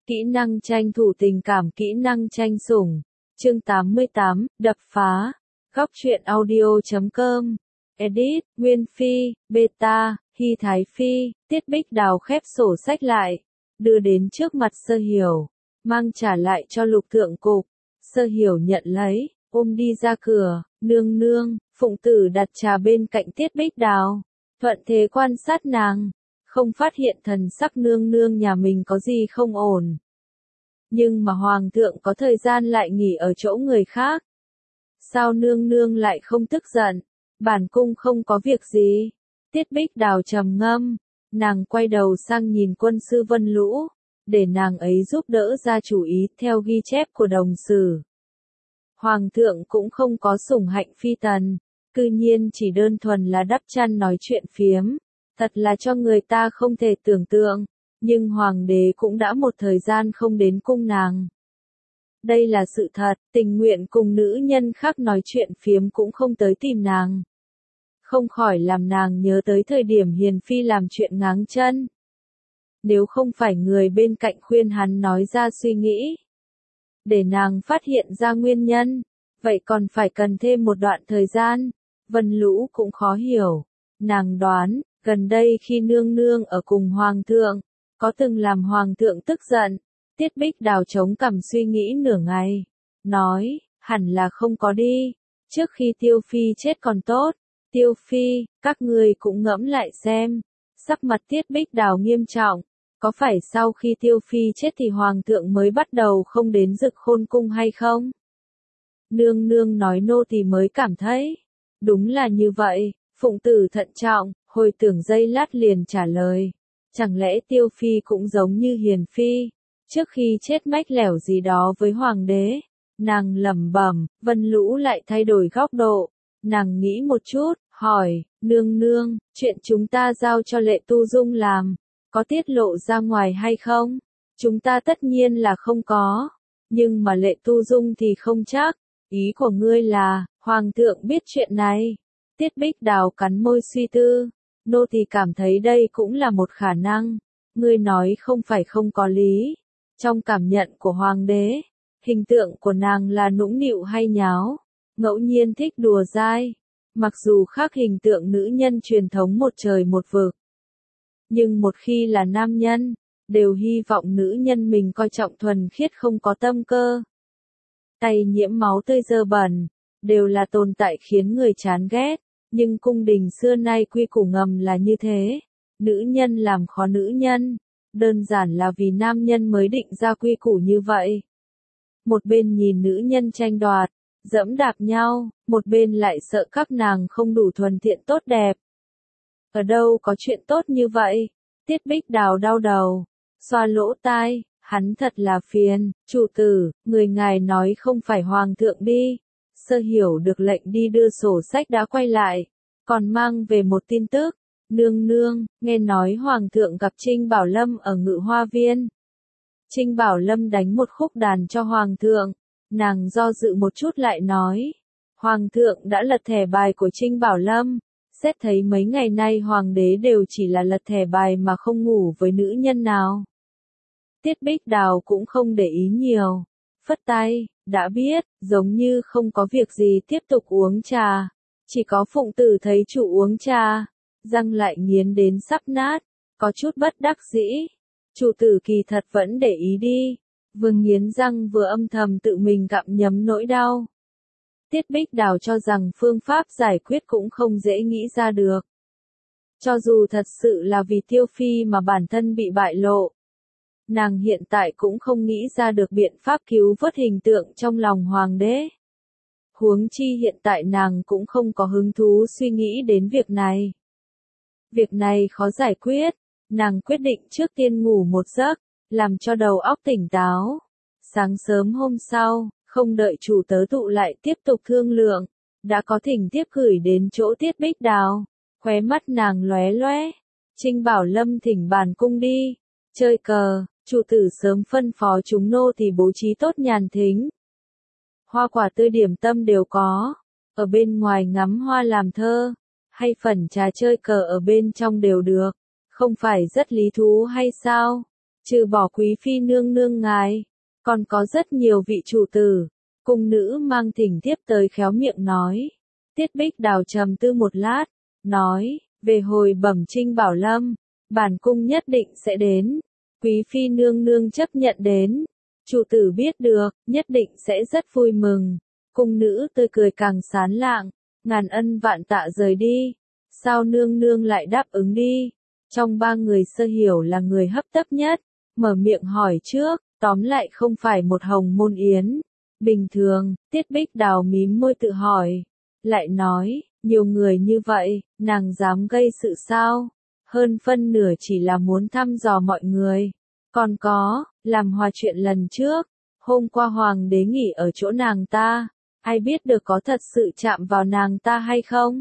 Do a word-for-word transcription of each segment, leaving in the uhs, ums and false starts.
Kỹ năng tranh thủ tình cảm, kỹ năng tranh sủng. Chương tám mươi tám, đập phá. Góc truyện audio chấm com. Edit, Nguyên Phi, Beta, Hy Thái Phi, Tiết Bích Đào khép sổ sách lại, đưa đến trước mặt Sơ Hiểu, mang trả lại cho Lục Thượng Cục. Sơ Hiểu nhận lấy, ôm đi ra cửa. Nương nương, Phụng Tử đặt trà bên cạnh Tiết Bích Đào, thuận thế quan sát nàng, không phát hiện thần sắc nương nương nhà mình có gì không ổn. Nhưng mà Hoàng thượng có thời gian lại nghỉ ở chỗ người khác. Sao nương nương lại không tức giận? Bản cung không có việc gì. Tiết Bích Đào trầm ngâm, nàng quay đầu sang nhìn quân sư Vân Lũ, để nàng ấy giúp đỡ ra chủ ý theo ghi chép của đồng sử. Hoàng thượng cũng không có sủng hạnh phi tần, cư nhiên chỉ đơn thuần là đắp chăn nói chuyện phiếm, thật là cho người ta không thể tưởng tượng, nhưng hoàng đế cũng đã một thời gian không đến cung nàng. Đây là sự thật, tình nguyện cùng nữ nhân khác nói chuyện phiếm cũng không tới tìm nàng. Không khỏi làm nàng nhớ tới thời điểm Hiền Phi làm chuyện ngáng chân. Nếu không phải người bên cạnh khuyên hắn nói ra suy nghĩ, để nàng phát hiện ra nguyên nhân, vậy còn phải cần thêm một đoạn thời gian. Vân Lũ cũng khó hiểu. Nàng đoán, gần đây khi nương nương ở cùng Hoàng thượng, có từng làm Hoàng thượng tức giận. Tiết Bích Đào chống cằm suy nghĩ nửa ngày, nói, hẳn là không có đi. Trước khi Tiêu Phi chết còn tốt. Tiêu Phi, các người cũng ngẫm lại xem. Sắc mặt Tiết Bích Đào nghiêm trọng. Có phải sau khi Tiêu Phi chết thì Hoàng thượng mới bắt đầu không đến Dực Khôn cung hay không? Nương nương nói nô tỳ mới cảm thấy. Đúng là như vậy. Phụng Tử thận trọng, hồi tưởng giây lát liền trả lời. Chẳng lẽ Tiêu Phi cũng giống như Hiền Phi? Trước khi chết mách lẻo gì đó với Hoàng đế. Nàng lẩm bẩm, Vân Lũ lại thay đổi góc độ. Nàng nghĩ một chút, hỏi, nương nương, chuyện chúng ta giao cho Lệ Tu Dung làm, có tiết lộ ra ngoài hay không? Chúng ta tất nhiên là không có, nhưng mà Lệ Tu Dung thì không chắc. Ý của ngươi là, Hoàng thượng biết chuyện này. Tiết Bích Đào cắn môi suy tư, nô thì cảm thấy đây cũng là một khả năng. Ngươi nói không phải không có lý. Trong cảm nhận của Hoàng đế, hình tượng của nàng là nũng nịu hay nháo, ngẫu nhiên thích đùa dai, mặc dù khác hình tượng nữ nhân truyền thống một trời một vực. Nhưng một khi là nam nhân, đều hy vọng nữ nhân mình coi trọng thuần khiết không có tâm cơ. Tay nhiễm máu tươi dơ bẩn, đều là tồn tại khiến người chán ghét, nhưng cung đình xưa nay quy củ ngầm là như thế. Nữ nhân làm khó nữ nhân, đơn giản là vì nam nhân mới định ra quy củ như vậy. Một bên nhìn nữ nhân tranh đoạt, dẫm đạp nhau, một bên lại sợ các nàng không đủ thuần thiện tốt đẹp. Ở đâu có chuyện tốt như vậy? Tiết Bích Đào đau đầu, xoa lỗ tai, hắn thật là phiền. Chủ tử, người ngài nói không phải Hoàng thượng đi. Sơ Hiểu được lệnh đi đưa sổ sách đã quay lại, còn mang về một tin tức. Nương nương, nghe nói Hoàng thượng gặp Trinh Bảo Lâm ở Ngự Hoa Viên. Trinh Bảo Lâm đánh một khúc đàn cho Hoàng thượng. Nàng do dự một chút lại nói. Hoàng thượng đã lật thẻ bài của Trinh Bảo Lâm. Xét thấy mấy ngày nay Hoàng đế đều chỉ là lật thẻ bài mà không ngủ với nữ nhân nào. Tiết Bích Đào cũng không để ý nhiều. Phất tay, đã biết, giống như không có việc gì tiếp tục uống trà. Chỉ có Phụng Tử thấy chủ uống trà, răng lại nghiến đến sắp nát, có chút bất đắc dĩ. Chủ tử kỳ thật vẫn để ý đi. Vừa nghiến răng vừa âm thầm tự mình gặm nhấm nỗi đau. Tiết Bích Đào cho rằng phương pháp giải quyết cũng không dễ nghĩ ra được. Cho dù thật sự là vì Tiêu Phi mà bản thân bị bại lộ, nàng hiện tại cũng không nghĩ ra được biện pháp cứu vớt hình tượng trong lòng Hoàng đế. Huống chi hiện tại nàng cũng không có hứng thú suy nghĩ đến việc này. Việc này khó giải quyết, nàng quyết định trước tiên ngủ một giấc, làm cho đầu óc tỉnh táo. Sáng sớm hôm sau, không đợi chủ tớ tụ lại tiếp tục thương lượng, đã có thỉnh tiếp gửi đến chỗ Tiết Bích Đào. Khóe mắt nàng lóe lóe. Trinh Bảo Lâm thỉnh bản cung đi, chơi cờ, chủ tử sớm phân phó chúng nô thì bố trí tốt nhàn thính. Hoa quả tươi điểm tâm đều có, ở bên ngoài ngắm hoa làm thơ, hay phần trà chơi cờ ở bên trong đều được, không phải rất lý thú hay sao? Trừ bỏ quý phi nương nương ngài, còn có rất nhiều vị chủ tử. Cung nữ mang thỉnh thiếp tới khéo miệng nói. Tiết Bích Đào trầm tư một lát, nói, về hồi bẩm Trinh Bảo Lâm, bản cung nhất định sẽ đến. Quý phi nương nương chấp nhận đến. Chủ tử biết được, nhất định sẽ rất vui mừng. Cung nữ tươi cười càng sán lạng, ngàn ân vạn tạ rời đi. Sao nương nương lại đáp ứng đi? Trong ba người Sơ Hiểu là người hấp tấp nhất, mở miệng hỏi trước, tóm lại không phải một hồng môn yến. Bình thường, Tiết Bích Đào mím môi tự hỏi, lại nói, nhiều người như vậy, nàng dám gây sự sao? Hơn phân nửa chỉ là muốn thăm dò mọi người. Còn có, làm hòa chuyện lần trước, hôm qua hoàng đế nghỉ ở chỗ nàng ta, ai biết được có thật sự chạm vào nàng ta hay không?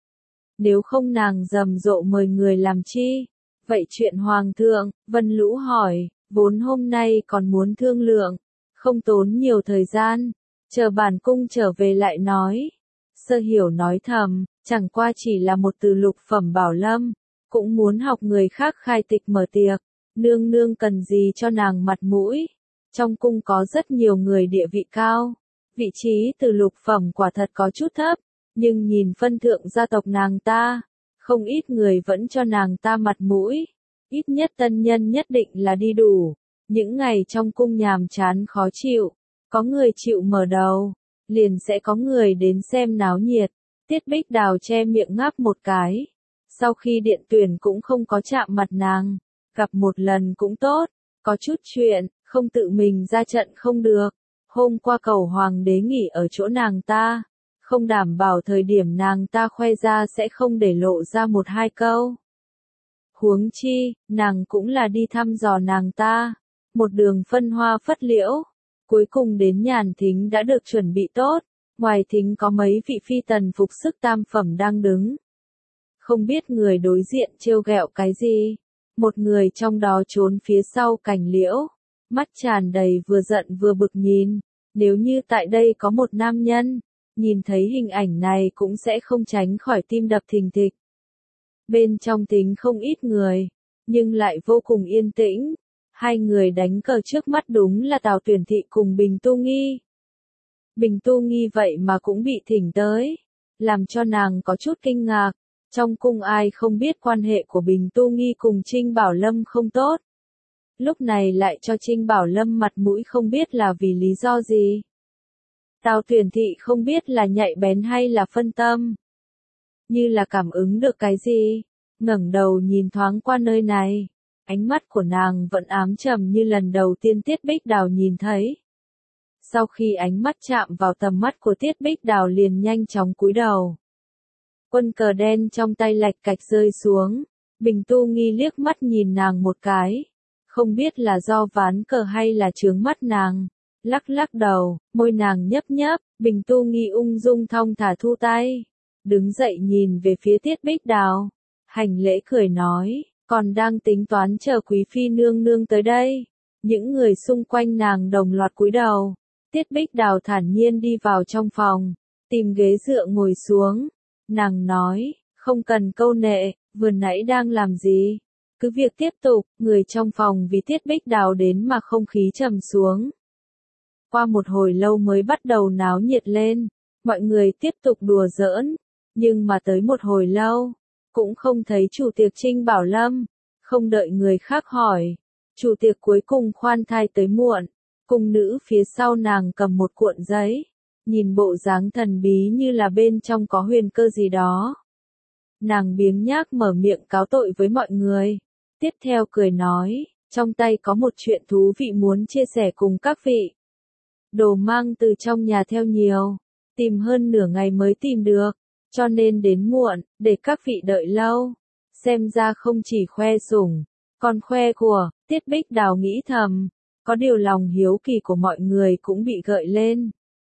Nếu không nàng rầm rộ mời người làm chi? Vậy chuyện hoàng thượng, Vân Lũ hỏi, vốn hôm nay còn muốn thương lượng, không tốn nhiều thời gian, chờ bản cung trở về lại nói. Sơ Hiểu nói thầm, chẳng qua chỉ là một từ lục phẩm bảo lâm, cũng muốn học người khác khai tịch mở tiệc, nương nương cần gì cho nàng mặt mũi. Trong cung có rất nhiều người địa vị cao, vị trí từ lục phẩm quả thật có chút thấp, nhưng nhìn phân thượng gia tộc nàng ta, không ít người vẫn cho nàng ta mặt mũi, ít nhất tân nhân nhất định là đi đủ. Những ngày trong cung nhàm chán khó chịu, có người chịu mở đầu, liền sẽ có người đến xem náo nhiệt. Tiết Bích Đào che miệng ngáp một cái. Sau khi điện tuyển cũng không có chạm mặt nàng, gặp một lần cũng tốt, có chút chuyện, không tự mình ra trận không được. Hôm qua cầu hoàng đế nghỉ ở chỗ nàng ta, không đảm bảo thời điểm nàng ta khoe ra sẽ không để lộ ra một hai câu. Huống chi, nàng cũng là đi thăm dò nàng ta. Một đường phân hoa phất liễu, cuối cùng đến nhàn thính đã được chuẩn bị tốt, ngoài thính có mấy vị phi tần phục sức tam phẩm đang đứng. Không biết người đối diện trêu ghẹo cái gì, một người trong đó trốn phía sau cành liễu, mắt tràn đầy vừa giận vừa bực nhìn, nếu như tại đây có một nam nhân, nhìn thấy hình ảnh này cũng sẽ không tránh khỏi tim đập thình thịch. Bên trong thính không ít người, nhưng lại vô cùng yên tĩnh. Hai người đánh cờ trước mắt đúng là Tào Tuyển Thị cùng Bình Tu Nghi. Bình Tu Nghi vậy mà cũng bị thỉnh tới, làm cho nàng có chút kinh ngạc. Trong cung ai không biết quan hệ của Bình Tu Nghi cùng Trinh Bảo Lâm không tốt. Lúc này lại cho Trinh Bảo Lâm mặt mũi không biết là vì lý do gì. Tào Tuyển Thị không biết là nhạy bén hay là phân tâm. Như là cảm ứng được cái gì, ngẩng đầu nhìn thoáng qua nơi này. Ánh mắt của nàng vẫn ám trầm như lần đầu tiên Tiết Bích Đào nhìn thấy. Sau khi ánh mắt chạm vào tầm mắt của Tiết Bích Đào liền nhanh chóng cúi đầu. Quân cờ đen trong tay lạch cạch rơi xuống, Bình Tu Nghi liếc mắt nhìn nàng một cái. Không biết là do ván cờ hay là chướng mắt nàng. Lắc lắc đầu, môi nàng nhấp nhấp, Bình Tu Nghi ung dung thong thả thu tay. Đứng dậy nhìn về phía Tiết Bích Đào. Hành lễ cười nói. Còn đang tính toán chờ quý phi nương nương tới đây. Những người xung quanh nàng đồng loạt cúi đầu. Tiết Bích Đào thản nhiên đi vào trong phòng, tìm ghế dựa ngồi xuống. Nàng nói, không cần câu nệ, vừa nãy đang làm gì? Cứ việc tiếp tục, người trong phòng vì Tiết Bích Đào đến mà không khí trầm xuống. Qua một hồi lâu mới bắt đầu náo nhiệt lên, mọi người tiếp tục đùa giỡn, nhưng mà tới một hồi lâu, cũng không thấy chủ tiệc Trinh Bảo Lâm, không đợi người khác hỏi. Chủ tiệc cuối cùng khoan thai tới muộn, cung nữ phía sau nàng cầm một cuộn giấy, nhìn bộ dáng thần bí như là bên trong có huyền cơ gì đó. Nàng biếng nhác mở miệng cáo tội với mọi người, tiếp theo cười nói, trong tay có một chuyện thú vị muốn chia sẻ cùng các vị. Đồ mang từ trong nhà theo nhiều, tìm hơn nửa ngày mới tìm được, cho nên đến muộn, để các vị đợi lâu. Xem ra không chỉ khoe sủng, còn khoe của, Tiết Bích Đào nghĩ thầm, có điều lòng hiếu kỳ của mọi người cũng bị gợi lên.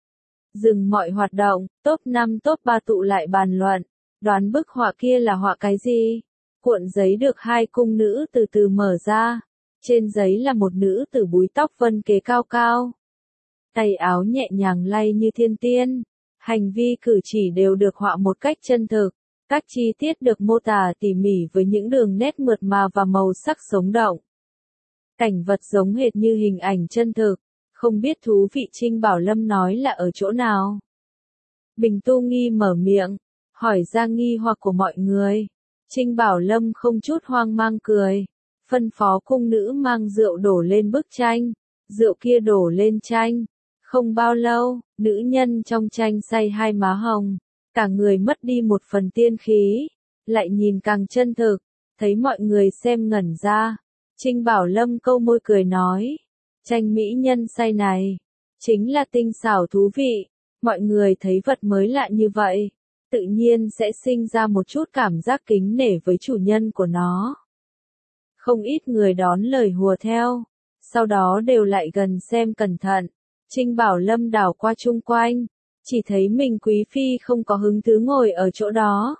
Dừng mọi hoạt động, top năm top ba tụ lại bàn luận, đoán bức họa kia là họa cái gì? Cuộn giấy được hai cung nữ từ từ mở ra, trên giấy là một nữ tử búi tóc vân kế cao cao. Tay áo nhẹ nhàng lay như thiên tiên, hành vi cử chỉ đều được họa một cách chân thực, các chi tiết được mô tả tỉ mỉ với những đường nét mượt mà và màu sắc sống động. cảnh vật giống hệt như hình ảnh chân thực, không biết thú vị Trinh Bảo Lâm nói là ở chỗ nào. Bình Tu Nghi mở miệng, hỏi ra nghi hoặc của mọi người. Trinh Bảo Lâm không chút hoang mang cười, phân phó cung nữ mang rượu đổ lên bức tranh, rượu kia đổ lên tranh. Không bao lâu, nữ nhân trong tranh say hai má hồng, cả người mất đi một phần tiên khí, lại nhìn càng chân thực, thấy mọi người xem ngẩn ra. Trinh Bảo Lâm câu môi cười nói, tranh mỹ nhân say này, chính là tinh xảo thú vị, mọi người thấy vật mới lạ như vậy, tự nhiên sẽ sinh ra một chút cảm giác kính nể với chủ nhân của nó. Không ít người đón lời hùa theo, sau đó đều lại gần xem cẩn thận. Trinh Bảo Lâm đảo qua chung quanh, chỉ thấy mình quý phi không có hứng thú ngồi ở chỗ đó.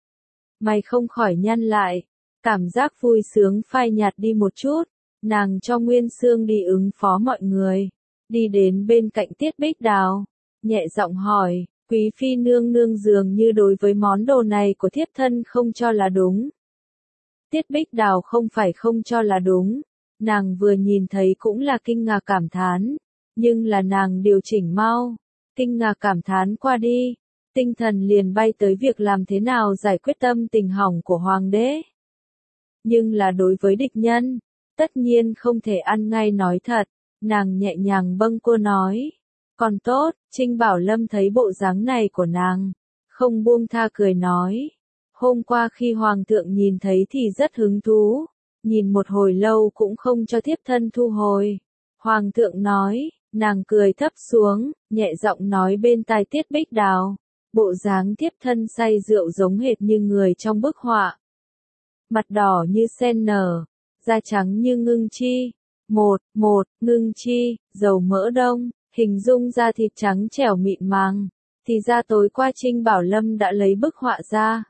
Mày không khỏi nhăn lại, cảm giác vui sướng phai nhạt đi một chút, nàng cho Nguyên Xương đi ứng phó mọi người, đi đến bên cạnh Tiết Bích Đào, nhẹ giọng hỏi, quý phi nương nương dường như đối với món đồ này của thiếp thân không cho là đúng. Tiết Bích Đào không phải không cho là đúng, nàng vừa nhìn thấy cũng là kinh ngạc cảm thán, nhưng là nàng điều chỉnh mau, kinh ngạc cảm thán qua đi, tinh thần liền bay tới việc làm thế nào giải quyết tâm tình hỏng của hoàng đế. Nhưng là đối với địch nhân, tất nhiên không thể ăn ngay nói thật, nàng nhẹ nhàng bâng quơ nói. Còn tốt, Trinh Bảo Lâm thấy bộ dáng này của nàng, không buông tha cười nói. Hôm qua khi hoàng thượng nhìn thấy thì rất hứng thú, nhìn một hồi lâu cũng không cho thiếp thân thu hồi. Hoàng thượng nói, nàng cười thấp xuống, nhẹ giọng nói bên tai Tiết Bích Đào, bộ dáng thiếp thân say rượu giống hệt như người trong bức họa. Mặt đỏ như sen nở, da trắng như ngưng chi, một, một, ngưng chi, dầu mỡ đông, hình dung da thịt trắng trẻo mịn màng, thì ra tối qua Trinh Bảo Lâm đã lấy bức họa ra.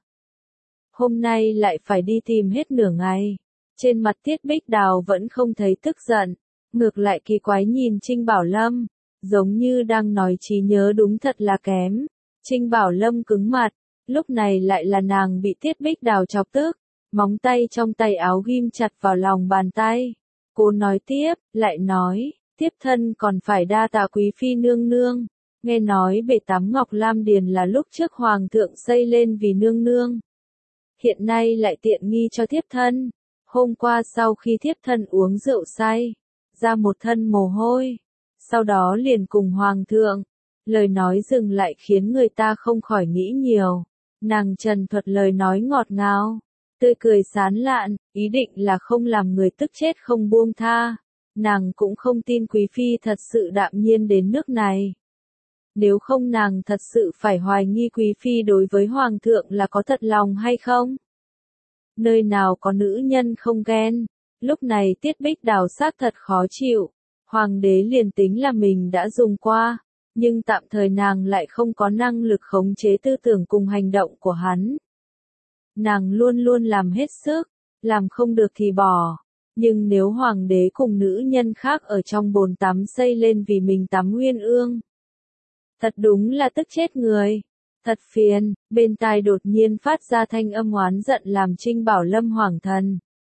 Hôm nay lại phải đi tìm hết nửa ngày, trên mặt Tiết Bích Đào vẫn không thấy tức giận, ngược lại kỳ quái nhìn Trinh Bảo Lâm, giống như đang nói trí nhớ đúng thật là kém. Trinh Bảo Lâm cứng mặt, lúc này lại là nàng bị Tiết Bích Đào chọc tức, móng tay trong tay áo ghim chặt vào lòng bàn tay. Cô nói tiếp, lại nói, tiếp thân còn phải đa tạ quý phi nương nương, nghe nói bể tắm Ngọc Lam Điền là lúc trước hoàng thượng xây lên vì nương nương. Hiện nay lại tiện nghi cho thiếp thân, hôm qua sau khi thiếp thân uống rượu say, ra một thân mồ hôi, sau đó liền cùng hoàng thượng, lời nói dừng lại khiến người ta không khỏi nghĩ nhiều, nàng trần thuật lời nói ngọt ngào, tươi cười sán lạn, ý định là không làm người tức chết không buông tha, nàng cũng không tin quý phi thật sự đạm nhiên đến nước này. Nếu không nàng thật sự phải hoài nghi quý phi đối với hoàng thượng là có thật lòng hay không? Nơi nào có nữ nhân không ghen, lúc này Tiết Bích Đào sát thật khó chịu, hoàng đế liền tính là mình đã dùng qua, nhưng tạm thời nàng lại không có năng lực khống chế tư tưởng cùng hành động của hắn. Nàng luôn luôn làm hết sức, làm không được thì bỏ, nhưng nếu hoàng đế cùng nữ nhân khác ở trong bồn tắm xây lên vì mình tắm nguyên ương, thật đúng là tức chết người, thật phiền. Bên tai đột nhiên phát ra thanh âm oán giận làm Trinh Bảo Lâm hoảng thần.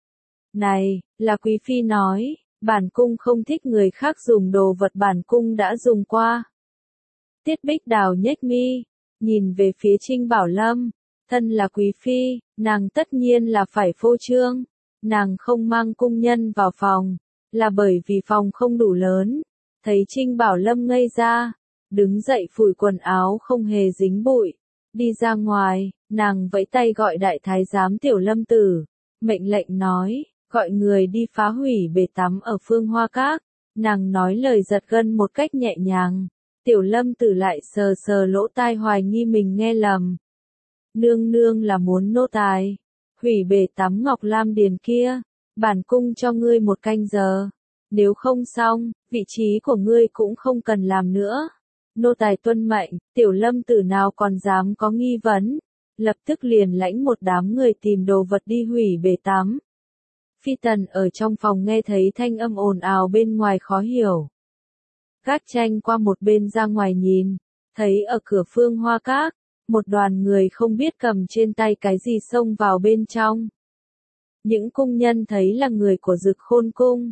Này, là quý phi nói, bản cung không thích người khác dùng đồ vật bản cung đã dùng qua. Tiết Bích Đào nhếch mi, nhìn về phía Trinh Bảo Lâm, thân là quý phi, nàng tất nhiên là phải phô trương, nàng không mang cung nhân vào phòng, là bởi vì phòng không đủ lớn. Thấy Trinh Bảo Lâm ngây ra, đứng dậy phủi quần áo không hề dính bụi, đi ra ngoài, nàng vẫy tay gọi đại thái giám Tiểu Lâm Tử, mệnh lệnh nói, gọi người đi phá hủy bể tắm ở Phương Hoa Các. Nàng nói lời giật gân một cách nhẹ nhàng, Tiểu Lâm Tử lại sờ sờ lỗ tai hoài nghi mình nghe lầm. Nương nương là muốn nô tài, hủy bể tắm Ngọc Lam Điền kia, bản cung cho ngươi một canh giờ, nếu không xong, vị trí của ngươi cũng không cần làm nữa. Nô tài tuân mệnh, Tiểu Lâm Tử nào còn dám có nghi vấn, lập tức liền lãnh một đám người tìm đồ vật đi hủy bể tắm. Phi Tần ở trong phòng nghe thấy thanh âm ồn ào bên ngoài khó hiểu. Gác tranh qua một bên ra ngoài nhìn, thấy ở cửa Phương Hoa Các, một đoàn người không biết cầm trên tay cái gì xông vào bên trong. Những cung nhân thấy là người của Dực Khôn Cung,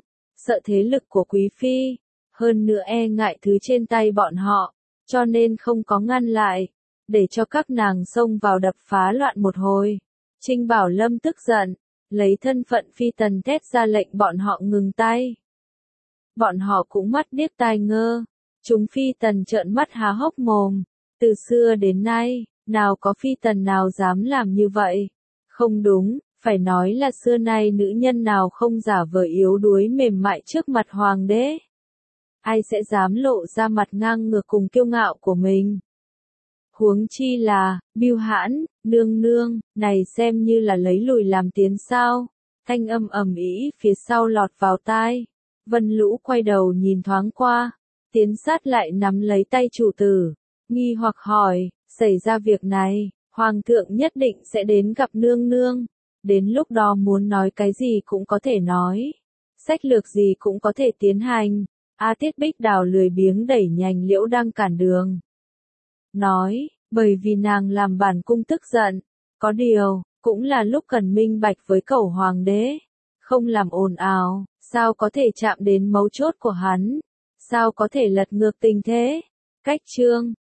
sợ thế lực của quý phi, hơn nữa e ngại thứ trên tay bọn họ, cho nên không có ngăn lại, để cho các nàng xông vào đập phá loạn một hồi. Trinh Bảo Lâm tức giận, lấy thân phận phi tần thét ra lệnh bọn họ ngừng tay. Bọn họ cũng mắt điếc tai ngơ, chúng phi tần trợn mắt há hốc mồm, từ xưa đến nay, nào có phi tần nào dám làm như vậy. Không đúng, phải nói là xưa nay nữ nhân nào không giả vờ yếu đuối mềm mại trước mặt hoàng đế. Ai sẽ dám lộ ra mặt ngang ngược cùng kiêu ngạo của mình. Huống chi là, Bưu Hãn, nương nương, này xem như là lấy lùi làm tiến sao. Thanh âm ầm ĩ phía sau lọt vào tai. Vân Lũ quay đầu nhìn thoáng qua, tiến sát lại nắm lấy tay chủ tử, nghi hoặc hỏi, xảy ra việc này, hoàng thượng nhất định sẽ đến gặp nương nương, đến lúc đó muốn nói cái gì cũng có thể nói, sách lược gì cũng có thể tiến hành. A Tiết Bích Đào lười biếng đẩy nhành liễu đang cản đường. Nói, bởi vì nàng làm bản cung tức giận, có điều, cũng là lúc cần minh bạch với cẩu hoàng đế, không làm ồn ào, sao có thể chạm đến mấu chốt của hắn, sao có thể lật ngược tình thế. Cách chương